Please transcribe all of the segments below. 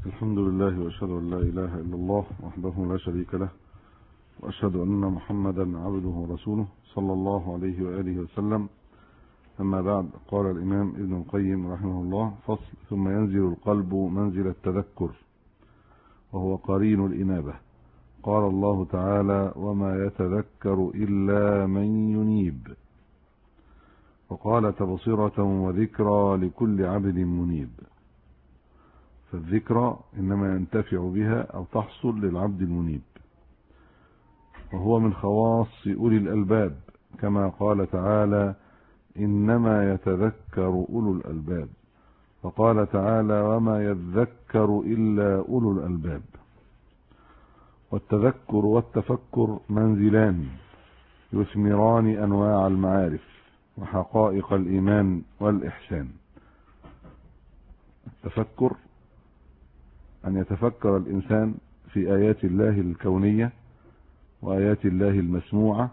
الحمد لله وأشهد أن لا إله إلا الله وحده لا شريك له، وأشهد أن محمدا عبده ورسوله صلى الله عليه وآله وسلم. أما بعد، قال الإمام ابن القيم رحمه الله: فصل: ثم ينزل القلب منزل التذكر وهو قرين الإنابة. قال الله تعالى: وما يتذكر إلا من ينيب. وقال: تبصرة وذكرى لكل عبد منيب. فالذكرى إنما ينتفع بها أو تحصل للعبد المنيب، وهو من خواص أولي الألباب، كما قال تعالى: إنما يتذكر أولو الألباب. وقال تعالى: وما يذكر إلا أولو الألباب. والتذكر والتفكر منزلان يثمران أنواع المعارف وحقائق الإيمان والإحسان. التفكر أن يتفكر الإنسان في آيات الله الكونية وآيات الله المسموعة،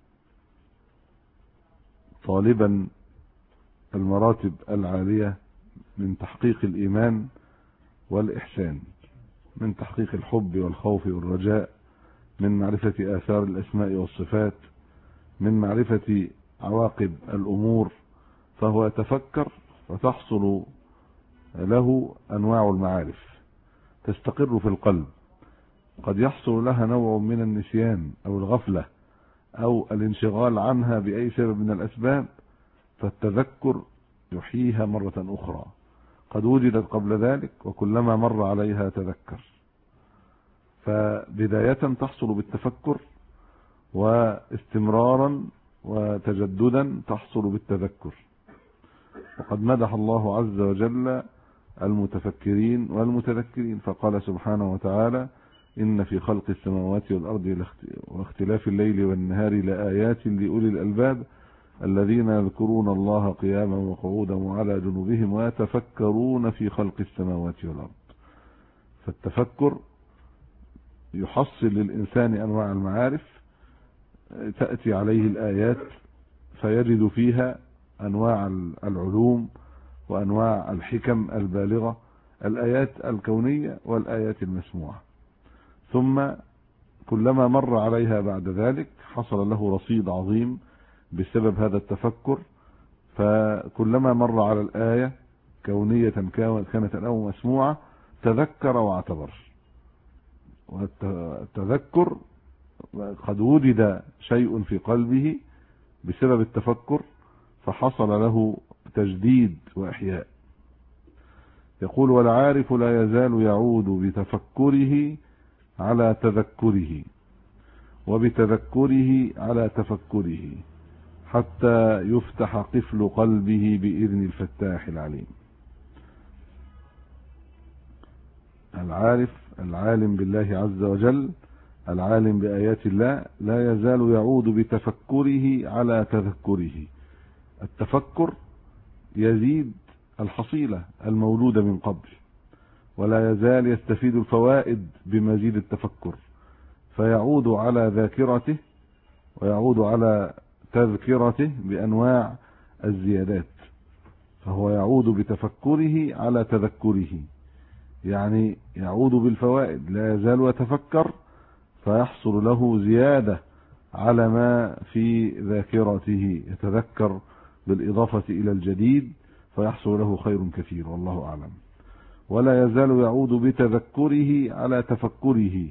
طالبا المراتب العالية من تحقيق الإيمان والإحسان، من تحقيق الحب والخوف والرجاء، من معرفة آثار الأسماء والصفات، من معرفة عواقب الأمور. فهو يتفكر وتحصل له أنواع المعارف تستقر في القلب. قد يحصل لها نوع من النسيان أو الغفلة أو الانشغال عنها بأي سبب من الأسباب، فالتذكر يحييها مرة أخرى. قد وجدت قبل ذلك وكلما مر عليها تذكر. فبداية تحصل بالتفكر، واستمرارا وتجددا تحصل بالتذكر. وقد مدح الله عز وجل المتفكرين والمتذكرين، فقال سبحانه وتعالى: إن في خلق السماوات والأرض واختلاف الليل والنهار لآيات لأولي الألباب الذين يذكرون الله قياما وقعودا وعلى جنوبهم ويتفكرون في خلق السماوات والأرض. فالتفكر يحصل للإنسان أنواع المعارف، تأتي عليه الآيات فيجد فيها أنواع العلوم وأنواع الحكم البالغة، الآيات الكونية والآيات المسموعة. ثم كلما مر عليها بعد ذلك حصل له رصيد عظيم بسبب هذا التفكر، فكلما مر على الآية كونية كانت أو مسموعة تذكر واعتبر. والتذكر قد وجد شيء في قلبه بسبب التفكر فحصل له تجديد وإحياء. يقول: والعارف لا يزال يعود بتفكره على تذكره وبتذكره على تفكره حتى يفتح قفل قلبه بإذن الفتاح العليم. العارف العالم بالله عز وجل، العالم بآيات الله، لا يزال يعود بتفكره على تذكره. التفكر يزيد الحصيلة المولودة من قبل، ولا يزال يستفيد الفوائد بمزيد التفكر، فيعود على ذاكرته ويعود على تذكرته بأنواع الزيادات. فهو يعود بتفكره على تذكره، يعني يعود بالفوائد، لا يزال يتفكر فيحصل له زيادة على ما في ذاكرته، يتذكر بالإضافة إلى الجديد فيحصل له خير كثير، والله أعلم. ولا يزال يعود بتذكره على تفكره.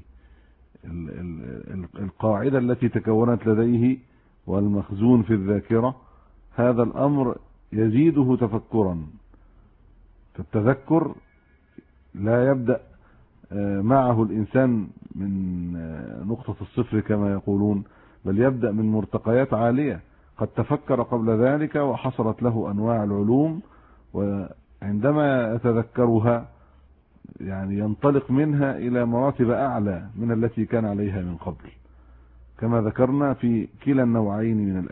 القاعدة التي تكونت لديه والمخزون في الذاكرة، هذا الأمر يزيده تفكرا. فالتذكر لا يبدأ معه الإنسان من نقطة الصفر كما يقولون، بل يبدأ من مرتقيات عالية. قد تفكر قبل ذلك وحصلت له أنواع العلوم، وعندما يتذكرها يعني ينطلق منها إلى مراتب أعلى من التي كان عليها من قبل، كما ذكرنا في كلا النوعين من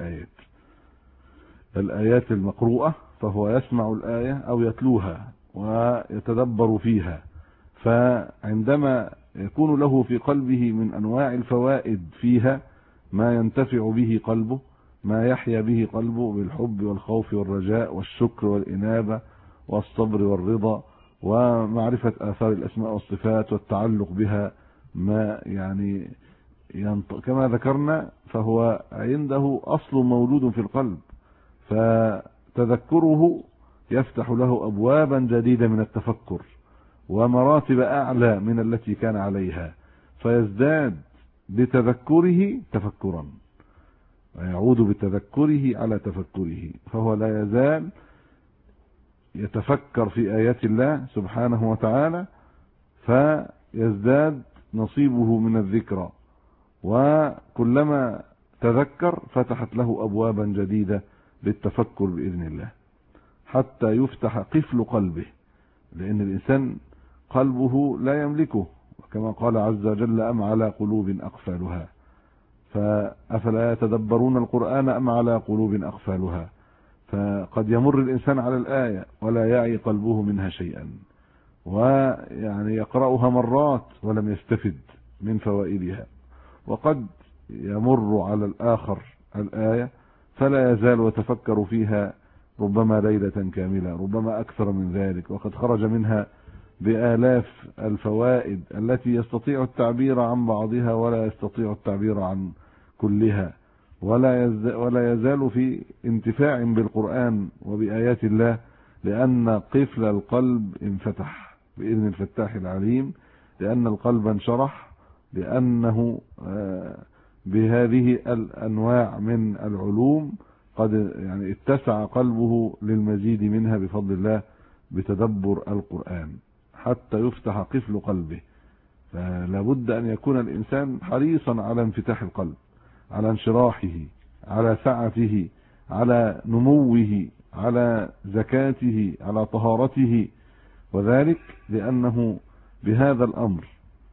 الآيات المقروءة، فهو يسمع الآية أو يتلوها ويتدبر فيها، فعندما يكون له في قلبه من أنواع الفوائد فيها ما ينتفع به قلبه، ما يحيا به قلبه بالحب والخوف والرجاء والشكر والإنابة والصبر والرضا ومعرفة آثار الأسماء والصفات والتعلق بها، ما يعني كما ذكرنا فهو عنده أصل موجود في القلب، فتذكره يفتح له أبوابا جديدة من التفكر ومراتب أعلى من التي كان عليها، فيزداد بتذكره تفكرا ويعود بتذكره على تفكره، فهو لا يزال يتفكر في آيات الله سبحانه وتعالى، فيزداد نصيبه من الذكرى، وكلما تذكر فتحت له أبوابا جديدة للتفكر بإذن الله، حتى يفتح قفل قلبه، لأن الإنسان قلبه لا يملكه، كما قال عز وجل: أم على قلوب أقفالها، فأفلا يتدبرون القرآن أم على قلوب أقفالها، فقد يمر الإنسان على الآية ولا يعي قلبه منها شيئا، ويعني يقرأها مرات ولم يستفد من فوائدها، وقد يمر على الآخر الآية فلا يزال يتفكر فيها ربما ليلة كاملة، ربما أكثر من ذلك، وقد خرج منها بآلاف الفوائد التي يستطيع التعبير عن بعضها ولا يستطيع التعبير عن كلها، ولا يزال في انتفاع بالقرآن وبآيات الله، لأن قفل القلب انفتح بإذن الفتاح العليم، لأن القلب انشرح، لأنه بهذه الأنواع من العلوم قد يعني اتسع قلبه للمزيد منها بفضل الله بتدبر القرآن حتى يفتح قفل قلبه. فلا بد أن يكون الإنسان حريصا على انفتاح القلب، على انشراحه، على سعته، على نموه، على زكاته، على طهارته، وذلك لأنه بهذا الأمر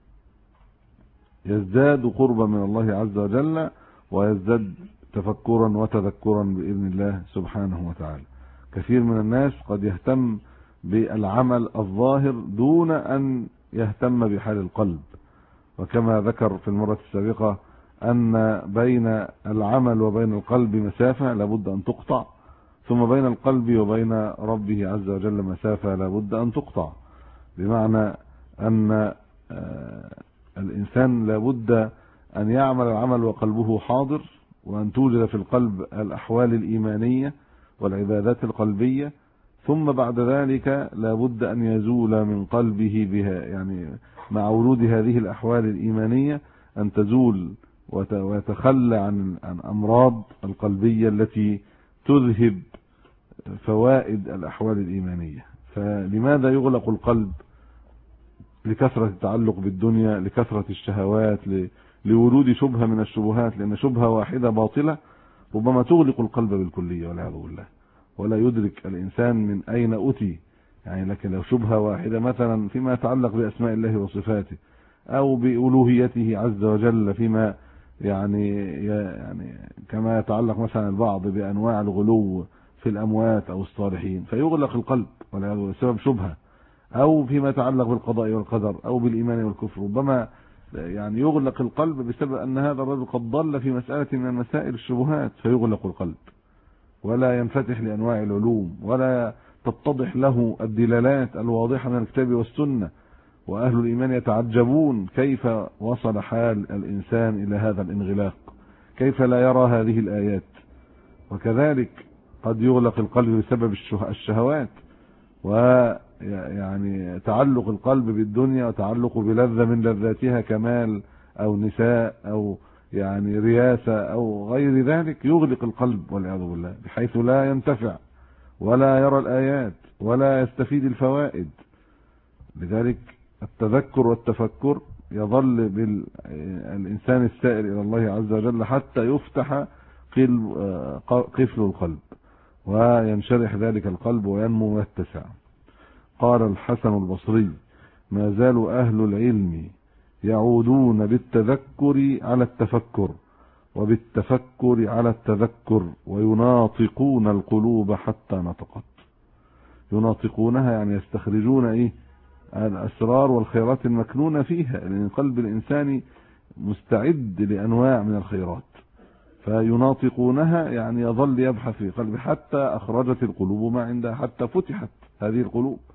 يزداد قربا من الله عز وجل، ويزداد تفكرا وتذكرا بإذن الله سبحانه وتعالى. كثير من الناس قد يهتم بالعمل الظاهر دون أن يهتم بحال القلب، وكما ذكر في المرة السابقة أن بين العمل وبين القلب مسافة لابد أن تقطع، ثم بين القلب وبين ربه عز وجل مسافة لابد أن تقطع، بمعنى أن الإنسان لابد أن يعمل العمل وقلبه حاضر، وأن توجد في القلب الأحوال الإيمانية والعبادات القلبية، ثم بعد ذلك لابد أن يزول من قلبه بها، يعني مع ورود هذه الأحوال الإيمانية أن تزول ويتخلى عن أمراض القلبية التي تذهب فوائد الأحوال الإيمانية. فلماذا يغلق القلب؟ لكثرة التعلق بالدنيا، لكثرة الشهوات، لورود شبهة من الشبهات، لأن شبهة واحدة باطلة ربما تغلق القلب بالكلية والعياذ بالله، ولا يدرك الإنسان من أين أتي. يعني لكن لو شبهة واحدة مثلا فيما يتعلق بأسماء الله وصفاته، أو بألوهيته عز وجل، فيما يعني كما يتعلق مثلا البعض بأنواع الغلو في الأموات أو الصالحين، فيغلق القلب والعياذ بالله بسبب شبهة، أو فيما يتعلق بالقضاء والقدر أو بالإيمان والكفر، ربما يعني يغلق القلب بسبب أن هذا الرجل قد ضل في مسألة من المسائل الشبهات، فيغلق القلب ولا ينفتح لأنواع العلوم، ولا تتضح له الدلالات الواضحة من الكتاب والسنة، وأهل الإيمان يتعجبون كيف وصل حال الإنسان إلى هذا الانغلاق، كيف لا يرى هذه الآيات. وكذلك قد يغلق القلب بسبب الشهوات، ويعني تعلق القلب بالدنيا وتعلق بلذة من لذاتها، كمال أو نساء أو يعني رياسة أو غير ذلك، يغلق القلب والعياذ بالله، بحيث لا ينتفع ولا يرى الآيات ولا يستفيد الفوائد. لذلك التذكر والتفكر يظل بالإنسان السائر إلى الله عز وجل حتى يفتح قفل القلب وينشرح ذلك القلب وينمو ويتسع. قال الحسن البصري: ما زال أهل العلم يعودون بالتذكر على التفكر، وبالتفكر على التذكر، ويناطقون القلوب حتى نطقت. يناطقونها يعني يستخرجون الأسرار والخيرات المكنونة فيها، لأن قلب الإنسان مستعد لأنواع من الخيرات، فيناطقونها يعني يظل يبحث في قلبه حتى أخرجت القلوب ما عندها، حتى فتحت هذه القلوب،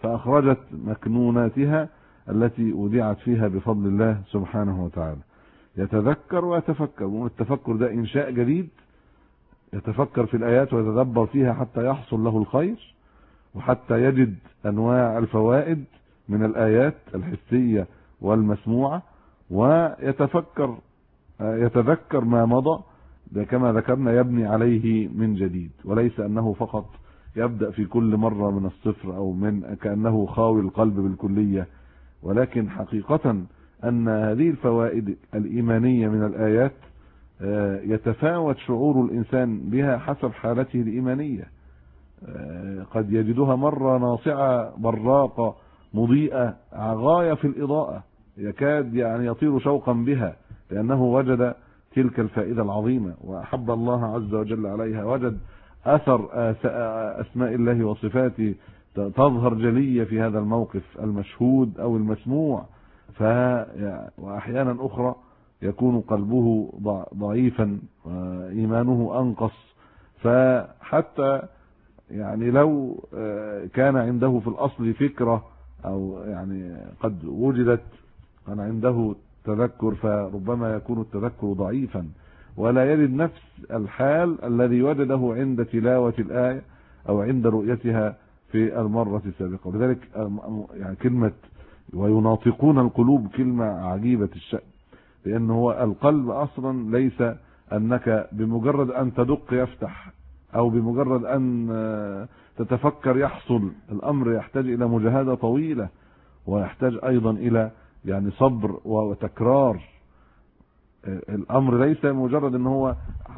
فأخرجت مكنوناتها التي أودعت فيها بفضل الله سبحانه وتعالى. يتذكر ويتفكر، والتفكر ده إنشاء جديد، يتفكر في الآيات ويتدبر فيها حتى يحصل له الخير، وحتى يجد أنواع الفوائد من الآيات الحسية والمسموعة، ويتفكر يتذكر ما مضى كما ذكرنا، يبني عليه من جديد، وليس أنه فقط يبدأ في كل مرة من الصفر أو من كأنه خاوي القلب بالكلية، ولكن حقيقة أن هذه الفوائد الإيمانية من الآيات يتفاوت شعور الإنسان بها حسب حالته الإيمانية. قد يجدها مرة ناصعة براقة مضيئة غاية في الإضاءة، يكاد يعني يطير شوقا بها لأنه وجد تلك الفائدة العظيمة وأحب الله عز وجل عليها، وجد أثر أسماء الله وصفاته تظهر جلية في هذا الموقف المشهود أو المسموع. وأحيانا أخرى يكون قلبه ضعيفا وإيمانه أنقص، فحتى يعني لو كان عنده في الأصل فكرة أو يعني قد وجدت كان عنده تذكر، فربما يكون التذكر ضعيفا ولا يجد نفس الحال الذي وجده عند تلاوة الآية أو عند رؤيتها في المرة السابقة. لذلك يعني كلمة ويناطقون القلوب كلمة عجيبة الشأن، لأن هو القلب أصلا ليس أنك بمجرد أن تدق يفتح أو بمجرد أن تتفكر يحصل. الأمر يحتاج إلى مجاهدة طويلة، ويحتاج أيضا إلى يعني صبر وتكرار. الأمر ليس مجرد أن هو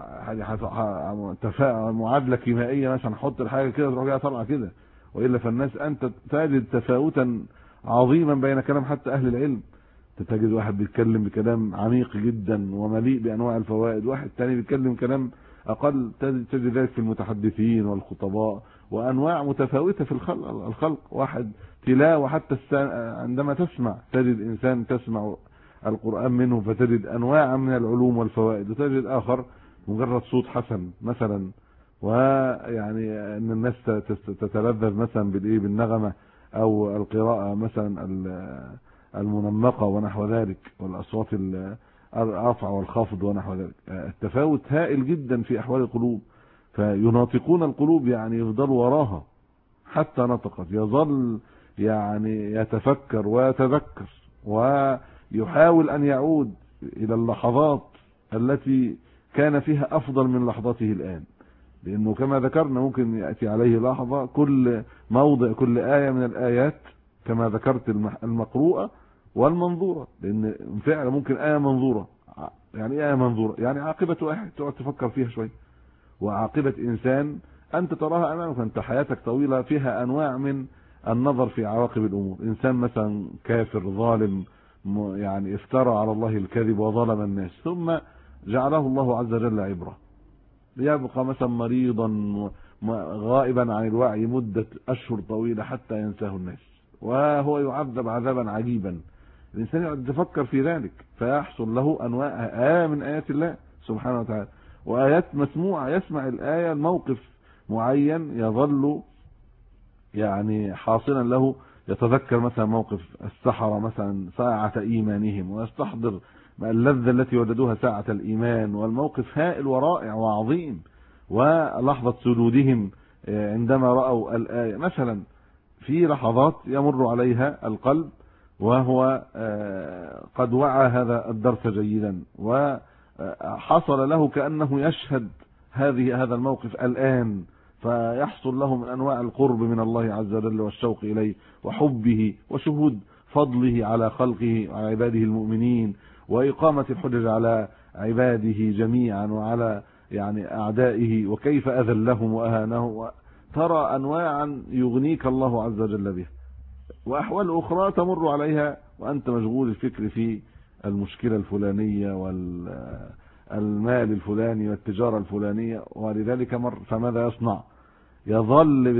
معادلة كيميائية مثلا حط الحاجة كده تروح جاية طالعة كده، وإلا فالناس أنت تجد تفاوتا عظيما بين كلام حتى أهل العلم. تجد واحد بيتكلم بكلام عميق جدا ومليء بأنواع الفوائد، واحد تاني بيتكلم كلام أقل، تجد ذلك في المتحدثين والخطباء، وأنواع متفاوتة في الخلق. واحد تلاوة حتى عندما تسمع تجد إنسان تسمع القرآن منه فتجد أنواع من العلوم والفوائد، وتجد آخر مجرد صوت حسن مثلا، ويعني أن الناس تتلذذ مثلا بالنغمة أو القراءة مثلا المنمقة ونحو ذلك، والأصوات الرفع والخفض ونحو ذلك. التفاوت هائل جدا في أحوال القلوب، فيناطقون القلوب يعني يفضلوا وراها حتى نطقت، يظل يعني يتفكر ويتذكر ويحاول أن يعود إلى اللحظات التي كان فيها أفضل من لحظته الآن، لأنه كما ذكرنا ممكن يأتي عليه لحظة كل موضع كل آية من الآيات كما ذكرت المقروءة والمنظورة، لأن فعلا ممكن آية منظورة. يعني إيه آية منظورة؟ يعني عاقبة واحد تقعد تفكر فيها شوية، وعاقبة إنسان أنت تراها أمامك، أنت حياتك طويلة فيها أنواع من النظر في عواقب الأمور. إنسان مثلا كافر ظالم يعني افترى على الله الكذب وظلم الناس، ثم جعله الله عز وجل عبرة، يبقى مثلا مريضا غائبا عن الوعي مدة أشهر طويلة حتى ينساه الناس، وهو يعذب عذابا عجيبا. الإنسان يقعد يفكر في ذلك فيحصل له أنواع آية من آيات الله سبحانه وتعالى، وآيات مسموعة، يسمع الآية الموقف معين يظل يعني حاصلا له، يتذكر مثلا موقف السحرة مثلا ساعة إيمانهم، ويستحضر اللذة التي وجدوها ساعة الإيمان، والموقف هائل ورائع وعظيم، ولحظة سجودهم عندما رأوا الآية مثلا. في لحظات يمر عليها القلب وهو قد وعى هذا الدرس جيدا، وحصل له كأنه يشهد هذا الموقف الآن، فيحصل له من أنواع القرب من الله عز وجل والشوق إليه وحبه وشهود فضله على خلقه وعلى عباده المؤمنين، وإقامة الحجج على عباده جميعا وعلى يعني أعدائه، وكيف أذلهم وأهانهم. ترى أنواعا يغنيك الله عز وجل بها، وأحوال أخرى تمر عليها وأنت مشغول الفكر في المشكلة الفلانية والمال الفلاني والتجارة الفلانية، ولذلك فماذا يصنع؟ يظل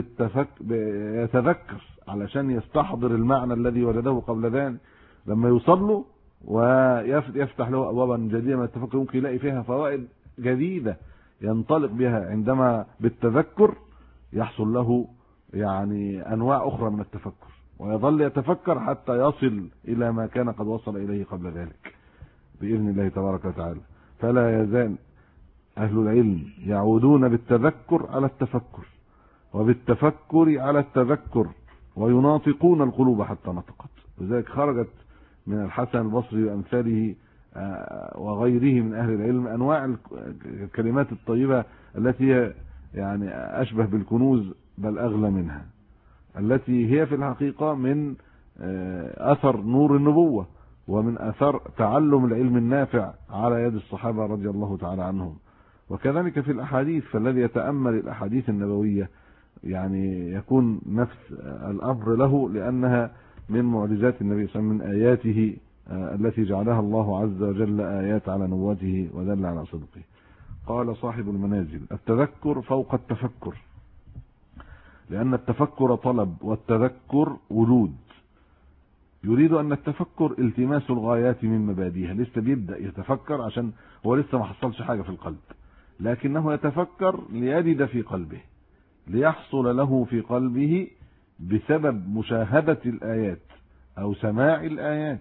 يتذكر علشان يستحضر المعنى الذي وجده قبل ذلك، لما يوصل له ويفتح له أبوابا جديدة من التفكر ممكن يلاقي فيها فوائد جديدة ينطلق بها. عندما بالتذكر يحصل له يعني أنواع أخرى من التفكر، ويظل يتفكر حتى يصل إلى ما كان قد وصل إليه قبل ذلك بإذن الله تبارك وتعالى. فلا يزال أهل العلم يعودون بالتذكر على التفكر، وبالتفكر على التذكر، ويناطقون القلوب حتى نطقت. لذلك خرجت من الحسن البصري وأمثاله وغيره من أهل العلم أنواع الكلمات الطيبة التي هي يعني أشبه بالكنوز بل أغلى منها، التي هي في الحقيقة من أثر نور النبوة ومن أثر تعلم العلم النافع على يد الصحابة رضي الله تعالى عنهم. وكذلك في الأحاديث، فالذي يتأمل الأحاديث النبوية يعني يكون نفس الأمر له، لأنها من معجزات النبي صلى الله عليه وسلم، من آياته التي جعلها الله عز وجل آيات على نبوته ودل على صدقه. قال صاحب المنازل: التذكر فوق التفكر، لأن التفكر طلب والتذكر وجود. يريد أن التفكر التماس الغايات من مبادئها، لسه بيبدأ يتفكر عشان هو لسه ما حصلش حاجة في القلب، لكنه يتفكر ليجد في قلبه، ليحصل له في قلبه بسبب مشاهدة الآيات أو سماع الآيات،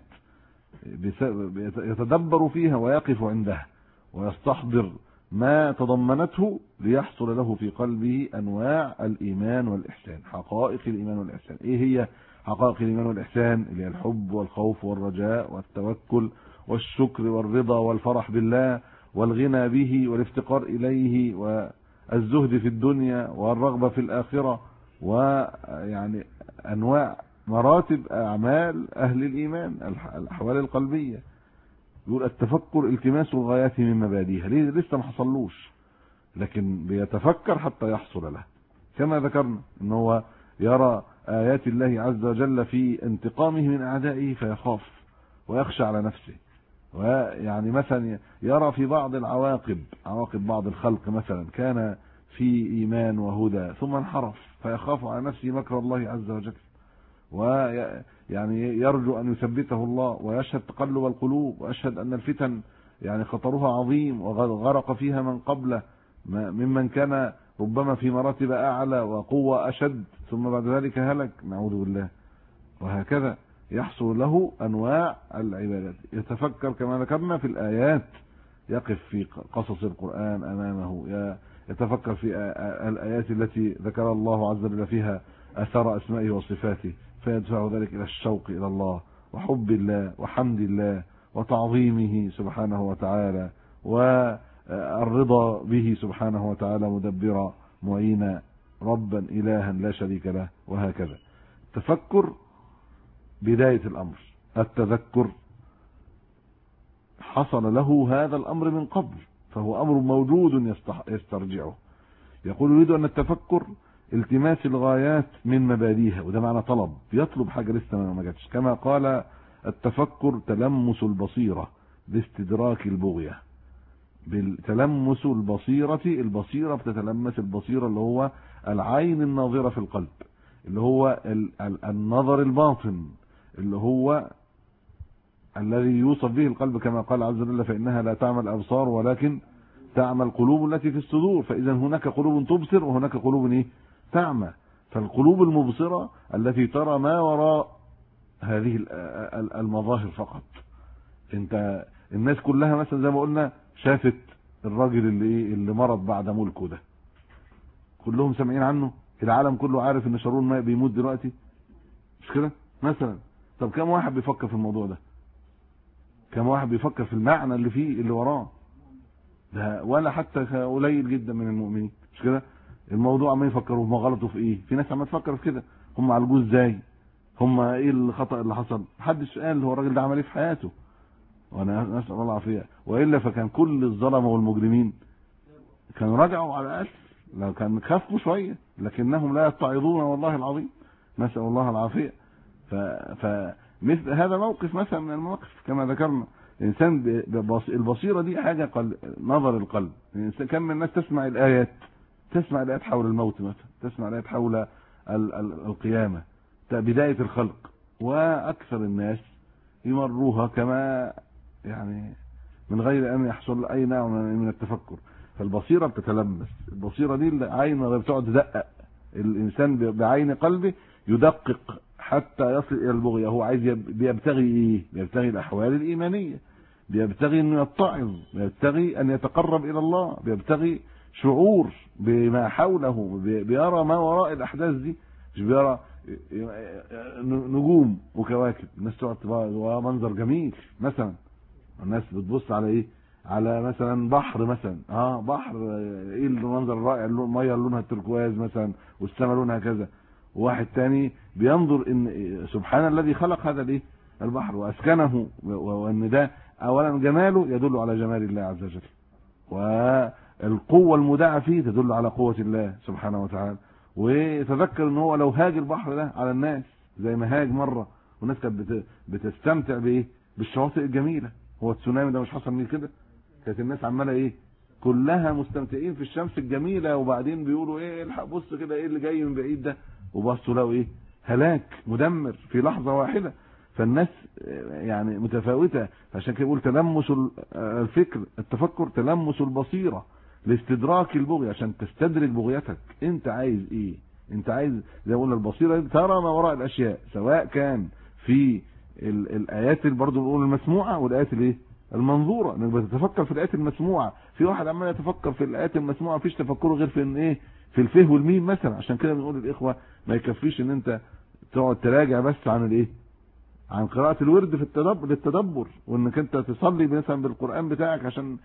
يتدبر فيها ويقف عندها ويستحضر ما تضمنته، ليحصل له في قلبه أنواع الإيمان والإحسان، حقائق الإيمان والإحسان. إيه هي حقائق الإيمان والإحسان؟ اللي هي الحب والخوف والرجاء والتوكل والشكر والرضا والفرح بالله والغنى به والافتقار إليه والزهد في الدنيا والرغبة في الآخرة، ويعني أنواع مراتب أعمال أهل الإيمان، الأحوال القلبية. يقول التفكر التماس الغايات من مبادئها، لسه ما حصلوش، لكن بيتفكر حتى يحصل له. كما ذكرنا ان هو يرى آيات الله عز وجل في انتقامه من أعدائه فيخاف ويخشى على نفسه، ويعني مثلا يرى في بعض العواقب، عواقب بعض الخلق مثلا كان في إيمان وهدى ثم انحرف، فيخاف على نفسه مكر الله عز وجل، ويعني يرجو أن يثبته الله، ويشهد تقلب القلوب، ويشهد أن الفتن يعني خطرها عظيم وغرق فيها من قبله ممن كان ربما في مراتب أعلى وقوة أشد، ثم بعد ذلك هلك، نعوذ بالله. وهكذا يحصل له أنواع العبادات، يتفكر كما ذكرنا في الآيات، يقف في قصص القرآن أمامه، يتفكر في الآيات التي ذكر الله عز وجل فيها أثر أسمائه وصفاته، فيدفع ذلك إلى الشوق إلى الله وحب الله وحمد الله وتعظيمه سبحانه وتعالى، والرضا به سبحانه وتعالى مدبرا معينا ربا إلها لا شريك له. وهكذا تفكر بداية الأمر، التذكر حصل له هذا الأمر من قبل، فهو أمر موجود يسترجعه. يقول يريد أن التفكر التماس الغايات من مبادئها، وده معنى طلب، يطلب حاجة لسه ما جاتش. كما قال التفكر تلمس البصيرة باستدراك البغية. بالتلمس البصيرة، البصيرة بتتلمس البصيرة اللي هو العين الناظرة في القلب، اللي هو النظر الباطن، اللي هو الذي يوصف به القلب كما قال عز وجل: فإنها لا تعمى الأبصار ولكن تعمى القلوب التي في الصدور. فإذا هناك قلوب تبصر وهناك قلوب تعمى. فالقلوب المبصرة التي ترى ما وراء هذه المظاهر فقط. انت الناس كلها مثلا زي ما قلنا شافت الراجل اللي مرض بعد ملكه ده، كلهم سامعين عنه، العالم كله عارف ان شارون ما بيموت دلوقتي، مش كده مثلا؟ طب كم واحد بيفكر في الموضوع ده؟ كم واحد بيفكر في المعنى اللي فيه اللي وراه ده؟ ولا حتى قليل جدا من المؤمنين، مش كده؟ الموضوع عمال يفكروا هم غلطوا في ايه، في ناس عمال تفكر في كده، هم عالجوه ازاي، هم ايه الخطأ اللي حصل، محدش قال هو الراجل ده عمل ايه في حياته. وانا نسأل الله العافية، والا فكان كل الظلمه والمجرمين كانوا رجعوا على الاقل، لو كان خافوا شويه، لكنهم لا يتعظون والله العظيم، نسأل الله العافية. فمثل هذا موقف مثلا من المواقف كما ذكرنا. الانسان البصيره دي حاجه نظر القلب. الانسان كم من الناس تسمع الايات حول الموت مثلا، تسمع الايات حول القيامه، بدايه الخلق، واكثر الناس يمروها كما يعني من غير ان يحصل اي نوع من التفكر. فالبصيره بتتلمس، البصيره دي العين بتقعد تدقق، الانسان بعين قلبه يدقق حتى يصل الى البغية. هو عايز بيبتغي ايه؟ بيبتغي الاحوال الايمانية، بيبتغي انه يتعظ، بيبتغي ان يتقرب الى الله، بيبتغي شعور بما حوله، بيرى ما وراء الاحداث دي، مش بيرى نجوم وكواكب. الناس تقعد منظر جميل مثلا، الناس بتبص على ايه؟ على مثلا بحر مثلا، بحر، ايه المنظر الرائع، الميه لونها تركواز مثلا والسماء لونها كذا. وواحد تاني بينظر ان سبحان الذي خلق هذا الايه؟ البحر واسكنه، وان ده اولا جماله يدل على جمال الله عز وجل، والقوه المودعه فيه تدل على قوه الله سبحانه وتعالى. وتذكر ان هو لو هاج البحر ده على الناس زي ما هاج مره، والناس كانت بتستمتع بايه؟ بالشواطئ الجميله. هو التسونامي ده مش حصل من كده؟ كانت الناس عماله ايه؟ كلها مستمتعين في الشمس الجميله، وبعدين بيقولوا ايه؟ الحق بص كده، ايه اللي جاي من بعيد ده؟ وبصوا لقوا ايه؟ هلاك مدمر في لحظه واحده. فالناس يعني متفاوته، عشان كده بيقول تلمس الفكر، التفكر تلمس البصيره لاستدراك البغي، عشان تستدرك بغيتك. انت عايز ايه؟ انت عايز زي ما قلنا البصيره ترى ما وراء الاشياء، سواء كان في الايات اللي برضه بنقول المسموعه والايات الايه؟ المنظوره. انك بتتفكر في الايات المسموعه. في واحد عمال يتفكر في الايات المسموعه، مفيش تفكره غير في ان ايه؟ في الفه والميم مثلا. عشان كده بنقول للاخوه ما يكفيش ان انت تقعد تراجع بس عن الايه؟ عن قراءة الورد في للتدبر، وانك انت تصلي مثلا بالقرآن بتاعك عشان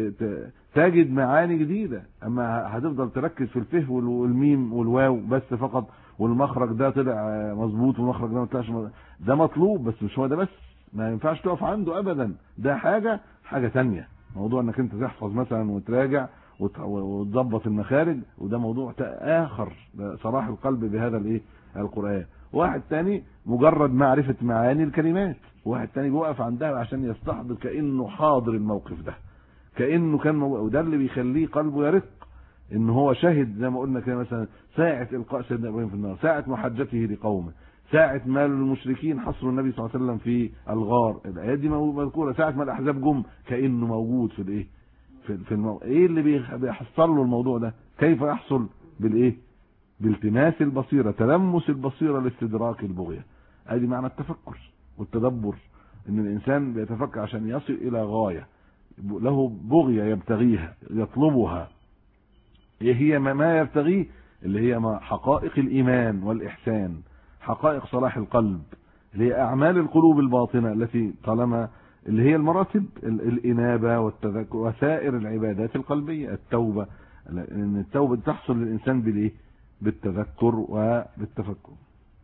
تجد معاني جديدة. اما هتفضل تركز في الفه والميم والواو بس فقط، والمخرج ده طلع مظبوط والمخرج ده ما طلعش، ده مطلوب بس مش هو ده بس، ما ينفعش تقف عنده ابدا. ده حاجة تانية. موضوع انك انت تحفظ مثلا وتراجع وتظبط المخارج، وده موضوع اخر، صلاح القلب بهذا الايه؟ القرآن. واحد تاني مجرد معرفة معاني الكلمات، واحد تاني بيوقف عندها عشان يستحضر كأنه حاضر الموقف ده، كأنه كان وده اللي بيخليه قلبه يرق، ان هو شاهد زي ما قلنا كده، مثلا ساعة إلقاء سيدنا إبراهيم في النار، ساعة محاجته لقومه، ساعة ما المشركين حصروا النبي صلى الله عليه وسلم في الغار، الآيات دي مذكورة، ساعة ما الأحزاب جم كأنه موجود في الايه؟ في الموضوع. ايه اللي بيحصل له الموضوع ده؟ كيف يحصل؟ بالايه؟ بالتماس البصيرة، تلمس البصيرة لاستدراك البغية. ادي معنى التفكر والتدبر، ان الانسان بيتفكر عشان يصل الى غاية له، بغية يبتغيها يطلبها. ايه هي ما يبتغيه؟ اللي هي حقائق الايمان والاحسان، حقائق صلاح القلب، اللي هي اعمال القلوب الباطنة التي طالما اللي هي المراتب، الانابة والتذكر وسائر العبادات القلبية، التوبة. ان التوبة تحصل للانسان بالايه؟ بالتذكر وبالتفكر.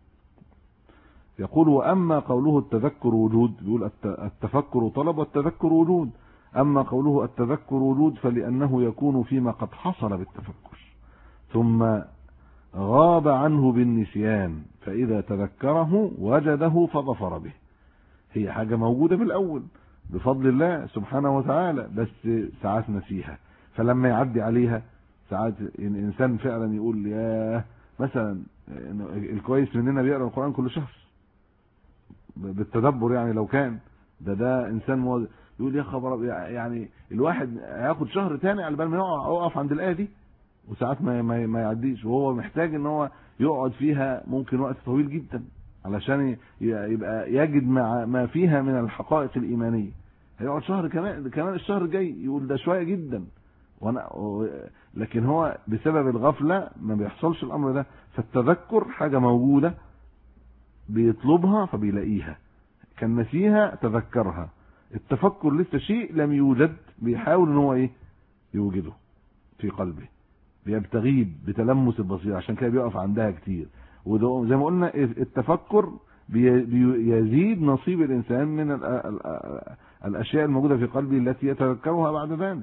يقول واما قوله التذكر وجود، بيقول التفكر طلب والتذكر وجود. اما قوله التذكر وجود فلانه يكون فيما قد حصل بالتفكر ثم غاب عنه بالنسيان، فاذا تذكره وجده فظفر به. هي حاجة موجودة في الاول بفضل الله سبحانه وتعالى، بس ساعات نسيها، فلما يعدي عليها ساعات الانسان فعلا يقول يا مثلا الكويس مننا بيقرا القران كل شهر بالتدبر، يعني لو كان ده انسان يقول يا خبر، يعني الواحد هياخد شهر تاني على بال ما يقف عند الايه دي، وساعات ما يعديش، وهو محتاج ان هو يقعد فيها ممكن وقت طويل جدا علشان يبقى يجد ما فيها من الحقائق الايمانيه. هيقعد شهر كمان الشهر الجاي يقول ده شويه جدا، لكن هو بسبب الغفلة ما بيحصلش الامر ده. فالتذكر حاجة موجودة بيطلبها فبيلاقيها، كان نسيها تذكرها. التفكر لسه شيء لم يوجد، بيحاول ان هو ايه؟ يوجده في قلبه، بيبتغيه بتلمس البصيرة، عشان كده بيقف عندها كتير. وده زي ما قلنا التفكر بيزيد نصيب الانسان من الاشياء الموجودة في قلبه التي يتذكرها بعد ذلك،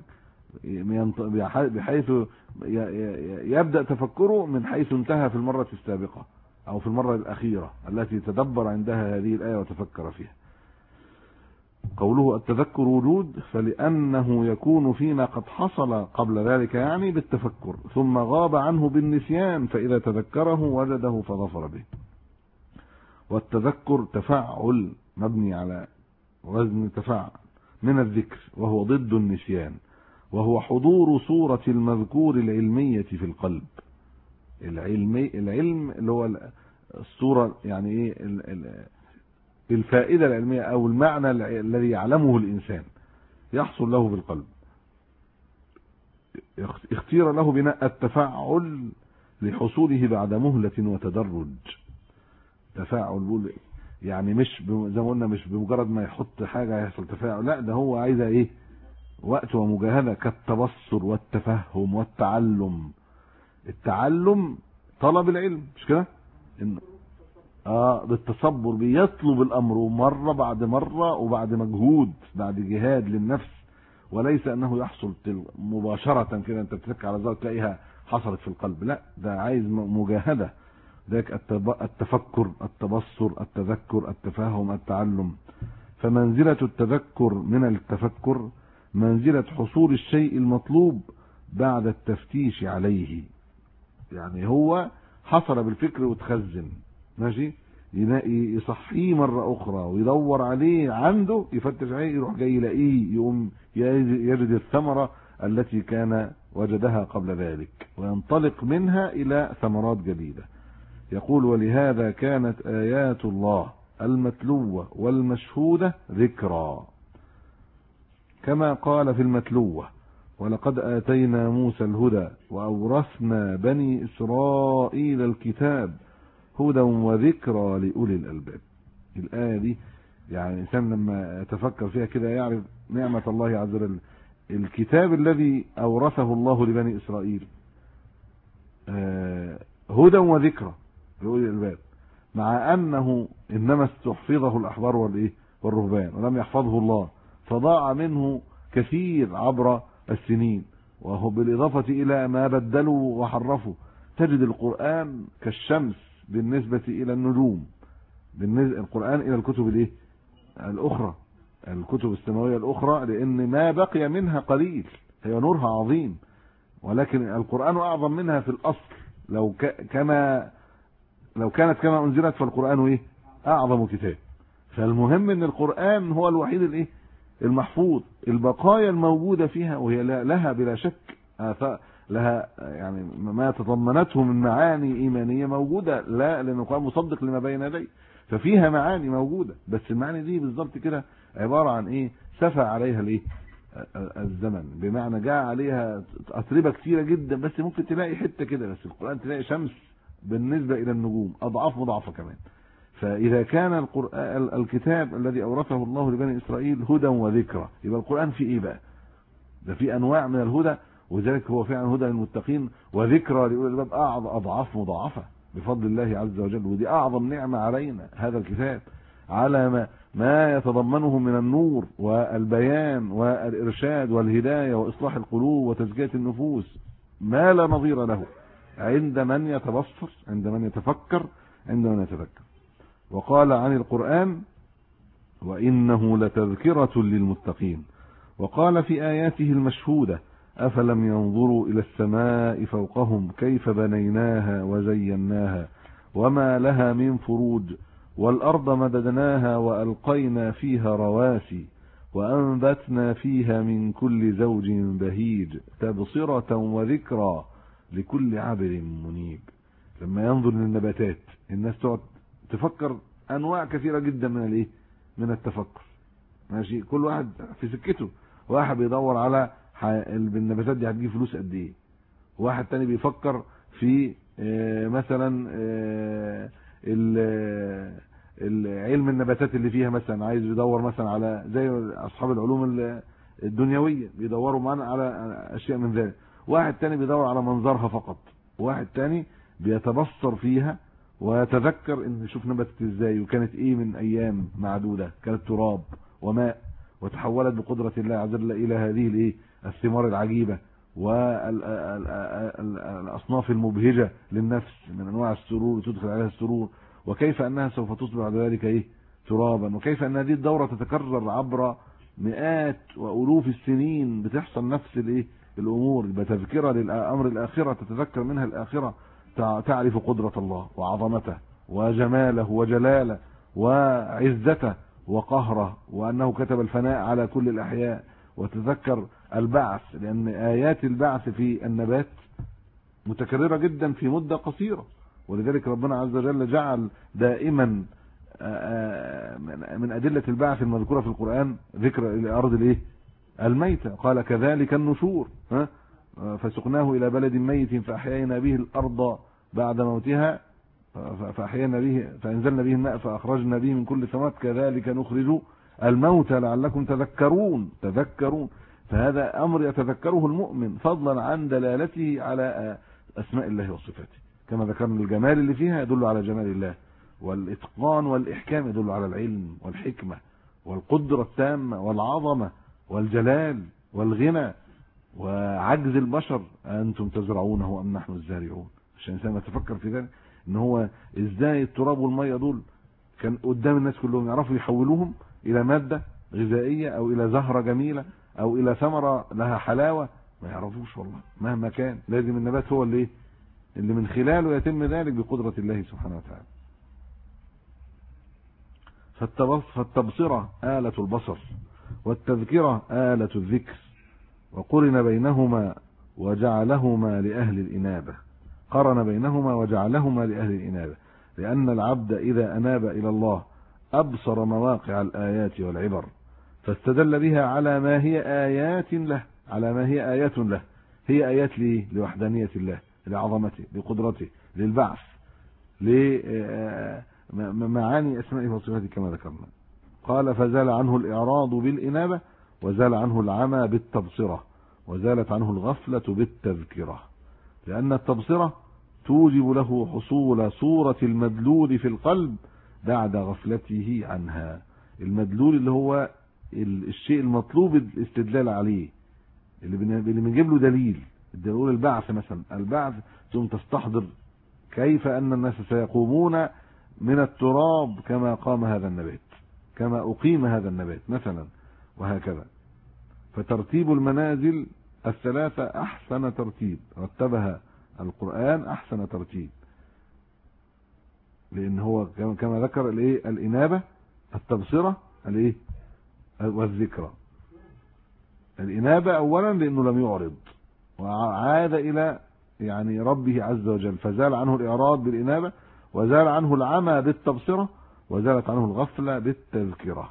بحيث يبدأ تفكره من حيث انتهى في المرة السابقة او في المرة الاخيرة التي تدبر عندها هذه الآية وتفكر فيها. قوله التذكر وجود فلأنه يكون فيما قد حصل قبل ذلك، يعني بالتفكر، ثم غاب عنه بالنسيان، فإذا تذكره وجده فظفر به. والتذكر تفعل مبني على وزن تفعل من الذكر، وهو ضد النسيان، وهو حضور صورة المذكور العلمية في القلب. العلم اللي هو الصورة يعني ايه الفائدة العلمية او المعنى الذي يعلمه الانسان يحصل له بالقلب. اختير له بناء التفاعل لحصوله بعد مهلة وتدرج. تفاعل يعني مش زي ما قلنا مش بمجرد ما يحط حاجة يحصل تفاعل، لا ده هو عايزة ايه وقت ومجاهدة كالتبصر والتفهم والتعلم. التعلم طلب العلم مش كده؟ بالتصبر بيطلب الامر مرة بعد مرة وبعد مجهود بعد جهاد للنفس، وليس انه يحصل مباشرة كده انت بتتك على ذلك تلاقيها حصلت في القلب، لا ده عايز مجاهدة. ذاك التفكر التبصر التذكر التفهم التعلم. فمنزلة التذكر من التفكر منزلة حصول الشيء المطلوب بعد التفتيش عليه. يعني هو حصل بالفكر وتخزن ماشي، يصحيه مرة أخرى ويدور عليه عنده يفتش عليه يروح جاي يلاقيه يقوم يجد الثمرة التي كان وجدها قبل ذلك وينطلق منها إلى ثمرات جديدة. يقول ولهذا كانت آيات الله المتلوة والمشهودة ذكرى، كما قال في المتلوة ولقد آتينا موسى الهدى وأورثنا بني إسرائيل الكتاب هدى وذكرى لأولي الألباب. الآية دي يعني الإنسان لما يتفكر فيها كده يعرف نعمة الله عز وجل. الكتاب الذي أورثه الله لبني إسرائيل هدى وذكرى لأولي الألباب، مع أنه إنما استحفظه الأحبار والرهبان ولم يحفظه الله، فضاع منه كثير عبر السنين، وهو بالإضافة إلى ما بدلوا وحرفوا. تجد القرآن كالشمس بالنسبة إلى النجوم، بالنسبة القرآن إلى الكتب الأخرى، الكتب السماوية الأخرى، لأن ما بقي منها قليل، هي نورها عظيم، ولكن القرآن أعظم منها في الأصل. لو كانت كما أنزلت فالقرآن أعظم كتاب. فالمهم أن القرآن هو الوحيد المحفوظ. البقايا الموجودة فيها وهي لها بلا شك لها يعني ما تضمنته من معاني إيمانية موجودة، لا لأن القرآن مصدق لما بين يديه، ففيها معاني موجودة، بس المعاني دي بالضبط كده عبارة عن سفى عليها الزمن، بمعنى جاء عليها أتربة كثيرة جدا، بس ممكن تلاقي حتة كده، بس القرآن تلاقي شمس بالنسبة إلى النجوم أضعاف مضاعفة كمان. فإذا كان الكتاب الذي أورثه الله لبني إسرائيل هدى وذكرى، يبقى القرآن في إيه بقى؟ ده في أنواع من الهدى، وذلك هو فعلا هدى للمتقين وذكرى لأولي الألباب أضعاف مضاعفة بفضل الله عز وجل. ودي أعظم نعمة علينا هذا الكتاب، على ما يتضمنه من النور والبيان والإرشاد والهداية وإصلاح القلوب وتزكية النفوس، ما لا نظير له عند من يتبصر، عند من يتفكر، عند من يتذكر. وقال عن القرآن وإنه لتذكرة للمتقين. وقال في آياته المشهودة أفلم ينظروا إلى السماء فوقهم كيف بنيناها وزيناها وما لها من فروج والأرض مددناها وألقينا فيها رواسي وأنبتنا فيها من كل زوج بهيج تبصرة وذكرى لكل عبر منيب. لما ينظر للنباتات الناس تقعد تفكر أنواع كثيرة جدا من التفكر ماشي، كل واحد في سكته. واحد بيدور على النباتات دي هتجيب فلوس قد ايه، واحد تاني بيفكر في مثلا علم النباتات اللي فيها، مثلا عايز يدور مثلا على زي اصحاب العلوم الدنيويه بيدوروا معانا على اشياء من ذلك. واحد تاني بيدور على منظرها فقط، واحد تاني بيتبصر فيها ويتذكر ان شوف نبتت ازاي وكانت ايه من ايام معدوده، كانت تراب وماء وتحولت بقدرة الله عز وجل إلى هذه الثمار العجيبة والأصناف المبهجة للنفس من أنواع السرور تدخل عليها السرور، وكيف أنها سوف تصبح بعد ذلك ترابا، وكيف أن هذه الدورة تتكرر عبر مئات وألوف السنين بتحصل نفس الأمور. بتذكرة للأمر الآخرة تتذكر منها الآخرة، تعرف قدرة الله وعظمته وجماله وجلاله وعزته وقهره، وأنه كتب الفناء على كل الأحياء، وتذكر البعث، لأن آيات البعث في النبات متكررة جدا في مدة قصيرة، ولذلك ربنا عز وجل جعل دائما من أدلة البعث المذكورة في القرآن ذكر الأرض الايه الميتة. قال كذلك النشور، فسقناه إلى بلد ميت فأحيينا به الأرض بعد موتها فأحيينا به فأنزلنا به الماء فأخرجنا به من كل الثمرات كذلك نخرج الموتى لعلكم تذكرون. فهذا أمر يتذكره المؤمن فضلا عن دلالته على أسماء الله وصفاته، كما ذكرنا الجمال اللي فيها يدل على جمال الله، والإتقان والإحكام يدل على العلم والحكمة والقدرة التامة والعظمة والجلال والغنى وعجز البشر. أنتم تزرعونه أم نحن الزارعون؟ عشان الإنسان يتفكر في ذلك، إن هو إزاي التراب والمية دول كان قدام الناس كلهم يعرفوا يحولوهم إلى مادة غذائية أو إلى زهرة جميلة أو إلى ثمرة لها حلاوة؟ ما يعرفوش والله، مهما كان لازم النبات هو اللي من خلاله يتم ذلك بقدرة الله سبحانه وتعالى. فالتبصرة آلة البصر والتذكرة آلة الذكر، وقرن بينهما وجعلهما لأهل الإنابة، قرن بينهما وجعلهما لأهل الإنابة، لأن العبد إذا أناب إلى الله أبصر مواقع الآيات والعبر فاستدل بها على ما هي آيات له، هي آيات ليه؟ لوحدانية الله، لعظمته، لقدرته، للبعث، لمعاني أسمائه وصفاته كما ذكرنا. قال فزال عنه الإعراض بالإنابة وزال عنه العمى بالتبصرة وزالت عنه الغفلة بالتذكرة، لأن التبصرة توجب له حصول صورة المدلول في القلب بعد غفلته عنها. المدلول اللي هو الشيء المطلوب الاستدلال عليه، اللي بنجيب له دليل البعث مثلا، البعث ثم تستحضر كيف أن الناس سيقومون من التراب كما قام هذا النبات، كما أقيم هذا النبات مثلا، وهكذا. فترتيب المنازل الثلاثة أحسن ترتيب رتبها القرآن، أحسن ترتيب، لأن هو كما ذكر الإنابة، التبصرة، والذكرى. الإنابة أولا لأنه لم يعرض وعاد إلى ربه عز وجل، فزال عنه الإعراض بالإنابة وزال عنه العمى بالتبصرة وزالت عنه الغفلة بالتذكرة.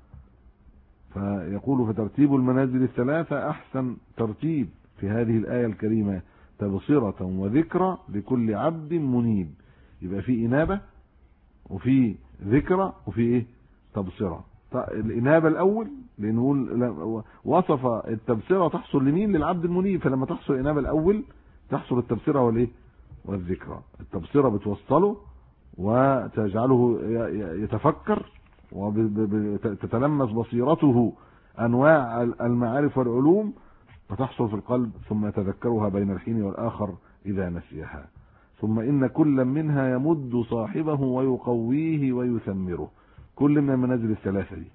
فيقول فترتيب المنازل الثلاثة أحسن ترتيب في هذه الآية الكريمة، تبصرة وذكرى لكل عبد منيب. يبقى في إنابة وفي ذكرى وفي تبصرة. الإنابة الأول لنقول وصف التبصرة تحصل لمين؟ للعبد المنيب، فلما تحصل الإنابة الأول تحصل التبصرة والذكرى. التبصرة بتوصله وتجعله يتفكر وتتلمس بصيرته أنواع المعارف والعلوم فتحصل في القلب، ثم يتذكرها بين الحين والآخر إذا نسيها. ثم إن كل منها يمد صاحبه ويقويه ويثمره. كل من المنازل الثلاثة دي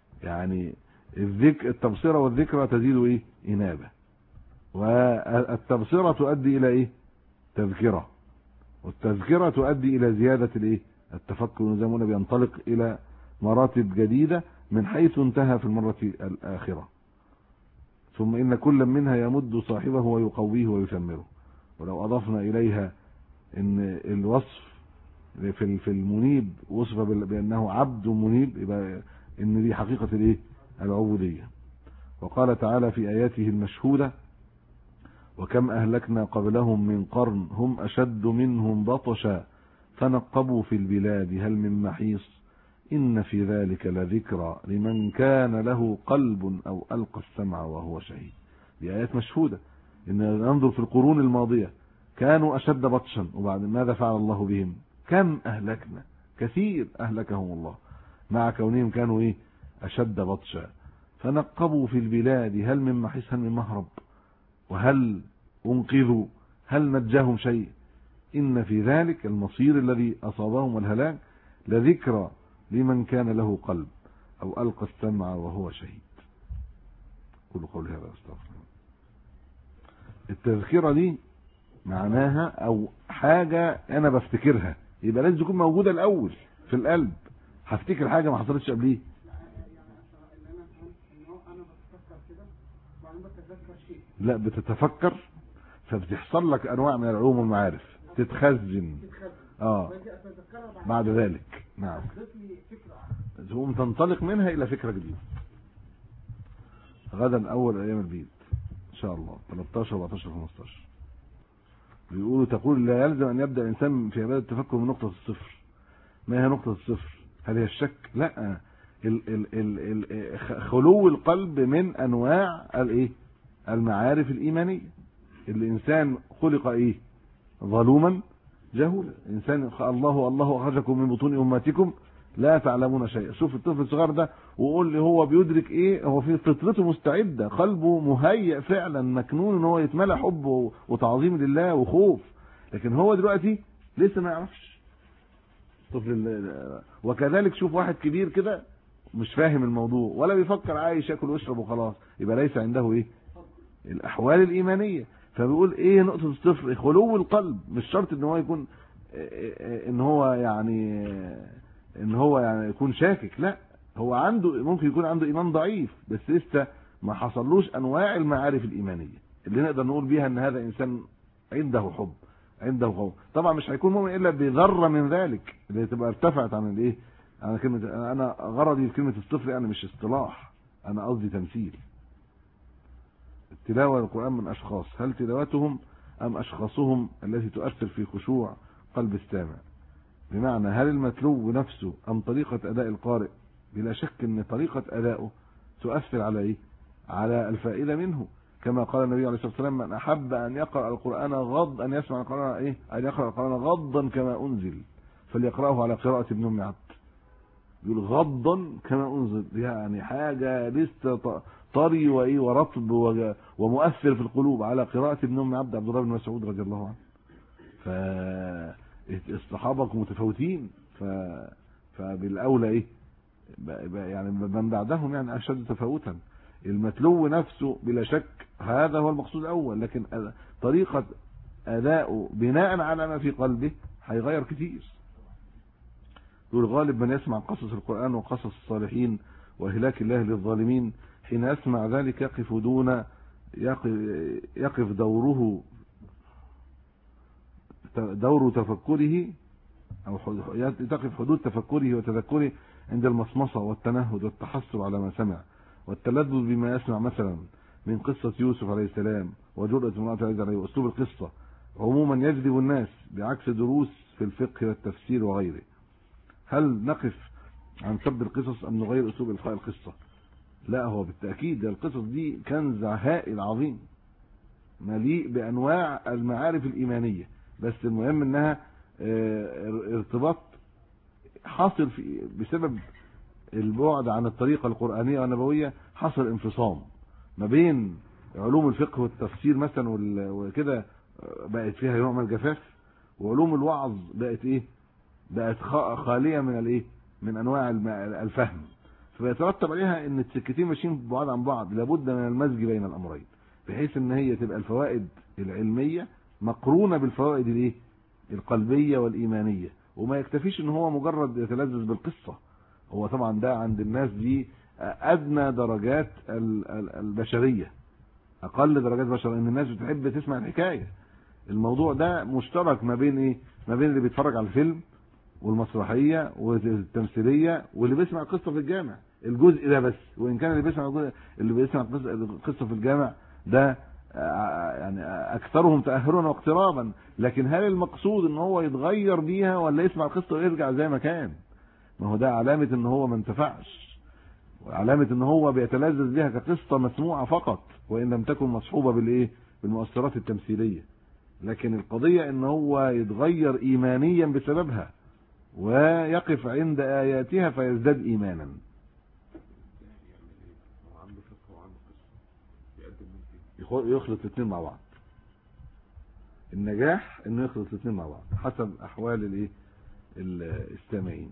التبصرة والذكرى تزيد إنابة، والتبصرة تؤدي إلى تذكرة، والتذكرة تؤدي إلى زيادة التفكر، زي ما قلنا بينطلق إلى مراتب جديدة من حيث انتهى في المرة الآخرة. ثم إن كل منها يمد صاحبه ويقويه ويثمره. ولو أضفنا إليها إن الوصف في المنيب وصف بأنه عبد منيب، يبقى إن دي حقيقة العبودية. وقال تعالى في آياته المشهودة: وكم أهلكنا قبلهم من قرن هم أشد منهم بطشا فنقبوا في البلاد هل من محيص إن في ذلك لذكرى لمن كان له قلب أو ألقى السمع وهو شهيد. دي آيات مشهودة، إن ننظر في القرون الماضية كانوا أشد بطشا، وبعد ماذا فعل الله بهم؟ كم أهلكنا، كثير أهلكهم الله مع كونهم كانوا أشد بطشا. فنقبوا في البلاد هل من محيص، هل من مهرب، وهل أنقذوا، هل نجاهم شيء. إن في ذلك المصير الذي أصابهم والهلاك لذكرى لمن كان له قلب أو ألقى السمع وهو شهيد. كل قولي هذا أستغفر. التذكرة دي معناها أو حاجة أنا بفتكرها، يبقى لازم تكون موجودة الأول في القلب. هفتكر حاجة ما حصلتش قبليه. لا، بتتفكر فبتحصل لك أنواع من العلوم والمعارف، تتخزن بعد ذلك. نعم، تقوم تنطلق منها الى فكرة جديدة. غدا اول ايام البيت ان شاء الله 13 14 15. بيقولوا تقول لا يلزم ان يبدا الانسان في عباده التفكر من نقطه الصفر. ما هي نقطه الصفر؟ هل هي الشك؟ لا، خلو القلب من انواع الايه؟ المعارف الايمانيه. الانسان خلق ظلوما جهولا. الانسان الله اخرجكم من بطون امهاتكم لا تعلمون شيئا. شوف الطفل الصغير ده وقول لي هو بيدرك ايه؟ هو في فطرته مستعده، قلبه مهيئ فعلا، مكنون ان هو يتملى حب وتعظيم لله وخوف، لكن هو دلوقتي لسه ما يعرفش. طفل. وكذلك شوف واحد كبير كده مش فاهم الموضوع ولا بيفكر، عايش ياكل ويشرب وخلاص، يبقى ليس عنده الاحوال الايمانيه. فبيقول نقطه الصفر؟ خلو القلب. مش شرط ان هو يكون ان هو يعني يكون شاكك، لا، هو عنده ممكن يكون عنده ايمان ضعيف بس لسه ما حصلوش انواع المعارف الايمانيه اللي نقدر نقول بيها ان هذا انسان عنده حب، عنده خوف. طبعا مش هيكون مؤمن الا بذره من ذلك اللي تبقى ارتفعت عن عن كلمه. انا غرضي في كلمه الصفر يعني مش اصطلاح، انا قصدي تمثيل. التلاوه للقران من اشخاص، هل تلاوتهم ام اشخاصهم التي تؤثر في خشوع قلب السامع؟ بمعنى هل المتلو نفسه ام طريقه اداء القارئ؟ بلا شك ان طريقه ادائه تؤثر على على الفائده منه، كما قال النبي عليه الصلاه والسلام: من احب ان يقرا القران ان يسمع القران ان يقرا القران غضا كما انزل فليقراه على قراءه ابن ام عبد. يقول غضا كما انزل، يعني حاجه لسه طري ورطب ومؤثر في القلوب، على قراءه ابن ام عبد عبد الله بن مسعود رضي الله عنه. فالصحابه متفاوتين، فبالاولى يعني من بعدهم يعني اشد تفاوتا. المتلو نفسه بلا شك هذا هو المقصود الاول، لكن طريقه اداؤه بناء على ما في قلبه هيغير كتير. يقول غالب من يسمع قصص القرآن وقصص الصالحين وهلاك الله للظالمين حين يسمع ذلك يقف دور تفكره أو تقف حدود تفكره وتذكره عند المصمصة والتنهد والتحسر على ما سمع والتلذذ بما يسمع، مثلا من قصة يوسف عليه السلام وجرأة امرأة العزيز عليه وأسلوب القصة عموما يجذب الناس بعكس دروس في الفقه والتفسير وغيره. هل نقف عن سب القصص ام نغير اسلوب القاء القصه؟ لا، هو بالتاكيد القصص دي كنز هائل عظيم مليء بانواع المعارف الايمانيه، بس المهم انها ارتباط حاصل بسبب البعد عن الطريقه القرانيه والنبويه، حصل انفصام ما بين علوم الفقه والتفسير مثلا وكده، بقت فيها نوع من الجفاف، وعلوم الوعظ بقت خاليه من انواع الفهم، فيترتب عليها ان السكتين ماشيين بعاد عن بعض. لابد من المزج بين الامرين بحيث ان هي تبقى الفوائد العلميه مقرونه بالفوائد القلبيه والايمانيه، وما يكتفيش ان هو مجرد يتلذذ بالقصه. هو طبعا ده عند الناس دي ادنى درجات البشريه، اقل درجات البشر، ان الناس بتحب تسمع الحكايه. الموضوع ده مشترك ما بين اللي بيتفرج على الفيلم والمسرحيه والتمثيليه واللي بيسمع قصه في الجامع، الجزء ده بس. وان كان اللي بيسمع قصه في الجامع ده يعني اكثرهم تاهلا واقترابا، لكن هل المقصود ان هو يتغير بيها ولا يسمع القصه ويرجع زي ما كان؟ ما هو ده علامه ان هو ما انتفعش، وعلامه ان هو بيتلذذ بها كقصه مسموعه فقط وان لم تكن مصحوبه بالمؤثرات التمثيليه. لكن القضيه ان هو يتغير ايمانيا بسببها ويقف عند آياتها فيزداد إيمانا. يخلط الاثنين مع بعض. النجاح انه يخلط الاثنين مع بعض حسب احوال السامعين.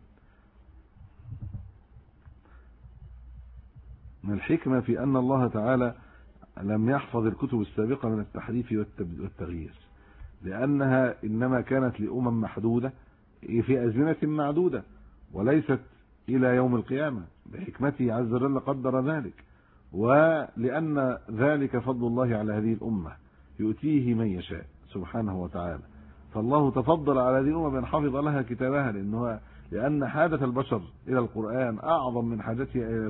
من الحكمة في ان الله تعالى لم يحفظ الكتب السابقة من التحريف والتغيير، لانها انما كانت لامم محدودة في أزمنة معدودة وليست إلى يوم القيامة، بحكمته عز وجل قدر ذلك، ولأن ذلك فضل الله على هذه الأمة يؤتيه من يشاء سبحانه وتعالى، فالله تفضل على هذه الأمة بأن حفظ لها كتابها، لأن حاجة البشر إلى القرآن أعظم من حاجتها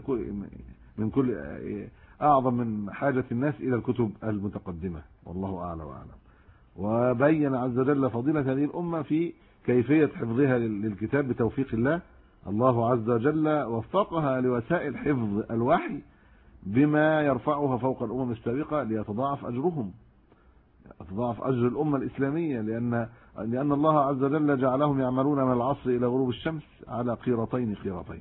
أعظم من حاجة الناس إلى الكتب المتقدمة، والله أعلى وأعلم. وبين عز وجل فضيلة هذه الأمة في كيفية حفظها للكتاب بتوفيق الله. الله عز وجل وفقها لوسائل حفظ الوحي بما يرفعها فوق الأمم السابقة ليتضاعف أجرهم، يتضاعف أجر الأمة الإسلامية، لأن الله عز وجل جعلهم يعملون من العصر إلى غروب الشمس على قيرتين،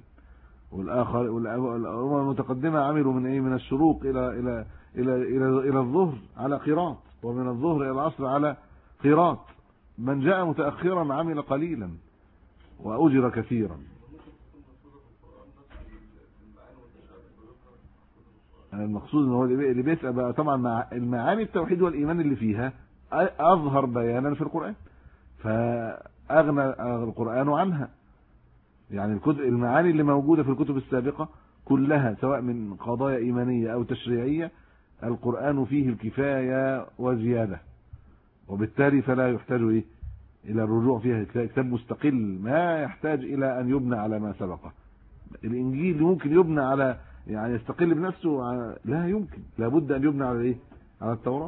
والأمم المتقدمة عملوا من الشروق إلى الظهر على قيراط، ومن الظهر إلى العصر على قيراط. من جاء متأخرا عمل قليلا وأجر كثيرا. المقصود ان هو اللي بيسأل بقى طبعا مع المعاني التوحيد والإيمان اللي فيها أظهر بيانا في القرآن، فأغنى القرآن عنها. يعني المعاني اللي موجودة في الكتب السابقة كلها سواء من قضايا إيمانية أو تشريعية القرآن فيه الكفاية وزيادة، وبالتالي فلا يحتاج إلى الرجوع فيها. كتاب مستقل ما يحتاج إلى أن يبنى على ما سبقه. الإنجيل ممكن يبنى على يستقل بنفسه، لا يمكن، لابد أن يبنى على على التوراة.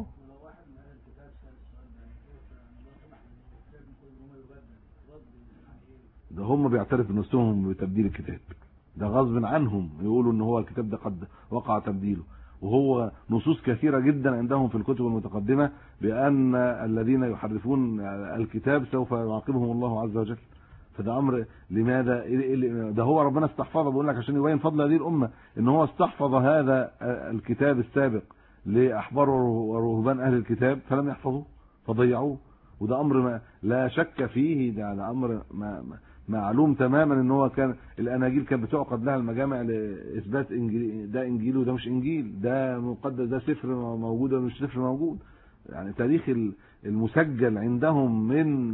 ده هم بيعترفوا بنفسهم بتبديل الكتاب، ده غصب عنهم، يقولوا ان هو الكتاب ده قد وقع تبديله، وهو نصوص كثيرة جدا عندهم في الكتب المتقدمة بأن الذين يحرفون الكتاب سوف يعاقبهم الله عز وجل. فده أمر لماذا؟ ده هو ربنا استحفظه، بيقول لك عشان يبين فضل هذه الأمة ان هو استحفظ هذا الكتاب السابق لأحبار ورهبان أهل الكتاب فلم يحفظوه فضيعوه. وده أمر لا شك فيه، ده أمر معلوم تماما ان هو كان الاناجيل كانت بتعقد لها المجامع لاثبات ده انجيل وده مش انجيل، ده مقدس، ده سفر موجود ومش سفر موجود. يعني تاريخ المسجل عندهم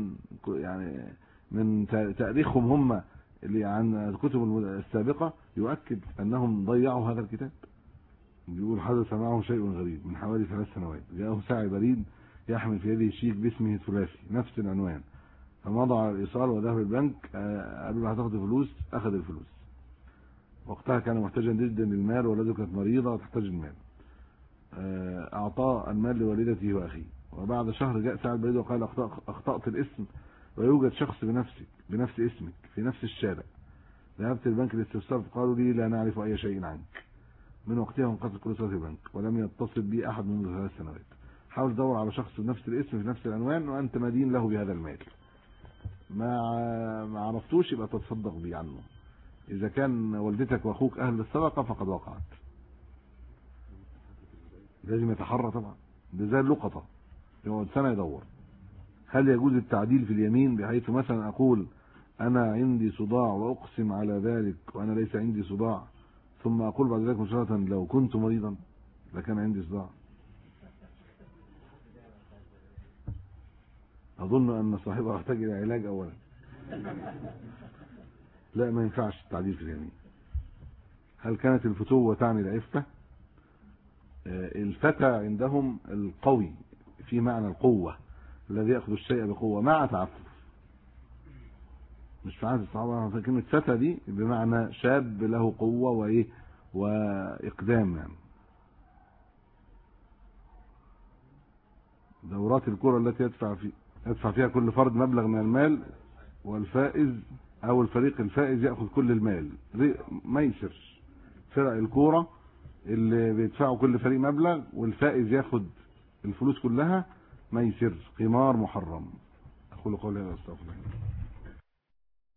من تاريخهم هم اللي عن الكتب السابقة يؤكد انهم ضيعوا هذا الكتاب. بيقول حدث معه شيء غريب من حوالي 3 سنوات، جاءه ساعي بريد يحمل في يده شيك باسمه الثلاثي نفس العنوان، فمضى على الإيصال وذهب البنك، قالوا له هتاخد فلوس، أخذ الفلوس. وقتها كان محتاجا جدا للمال، والده كانت مريضة وتحتاج المال، أعطاه المال لوالدته وأخيه. وبعد شهر جاء ساعي البريد وقال أخطأت الاسم ويوجد شخص بنفس اسمك في نفس الشارع. ذهبت البنك للاستفسار فقالوا لي لا نعرف أي شيء عنك. من وقتها انقطعت كل صلة البنك ولم يتصل بي أحد منذ 3 سنوات. حاول تدور على شخص بنفس الاسم في نفس العنوان وأنت مدين له بهذا المال. ما عرفتوش يبقى تتصدق بيه عنه. إذا كان والدتك وأخوك أهل الصدقة فقد وقعت. لازم يتحرى طبعا، ده زي اللقطة يقعد سنة يدور. هل يجوز التعديل في اليمين بحيث مثلا أقول أنا عندي صداع وأقسم على ذلك وأنا ليس عندي صداع، ثم أقول بعد ذلك مباشرة لو كنت مريضا لكان عندي صداع؟ أظن أن صاحبها يحتاج إلى علاج أولا. لا، ما ينفعش التعديل في اليمين. هل كانت الفتوة تعني العفة؟ الفتى عندهم القوي في معنى القوة، الذي يأخذ الشيء بقوة مع تعفف، مش في عهد الصحابة. كلمة فتى دي بمعنى شاب له قوة وإقدام. يعني دورات الكرة التي يدفع فيها كل فرد مبلغ من المال، والفائز او الفريق الفائز يأخذ كل المال. ميسر فرق الكورة اللي بيدفعوا كل فريق مبلغ والفائز ياخذ الفلوس كلها، ميسر قمار محرم. اقول قولي هذا، استغفر الله.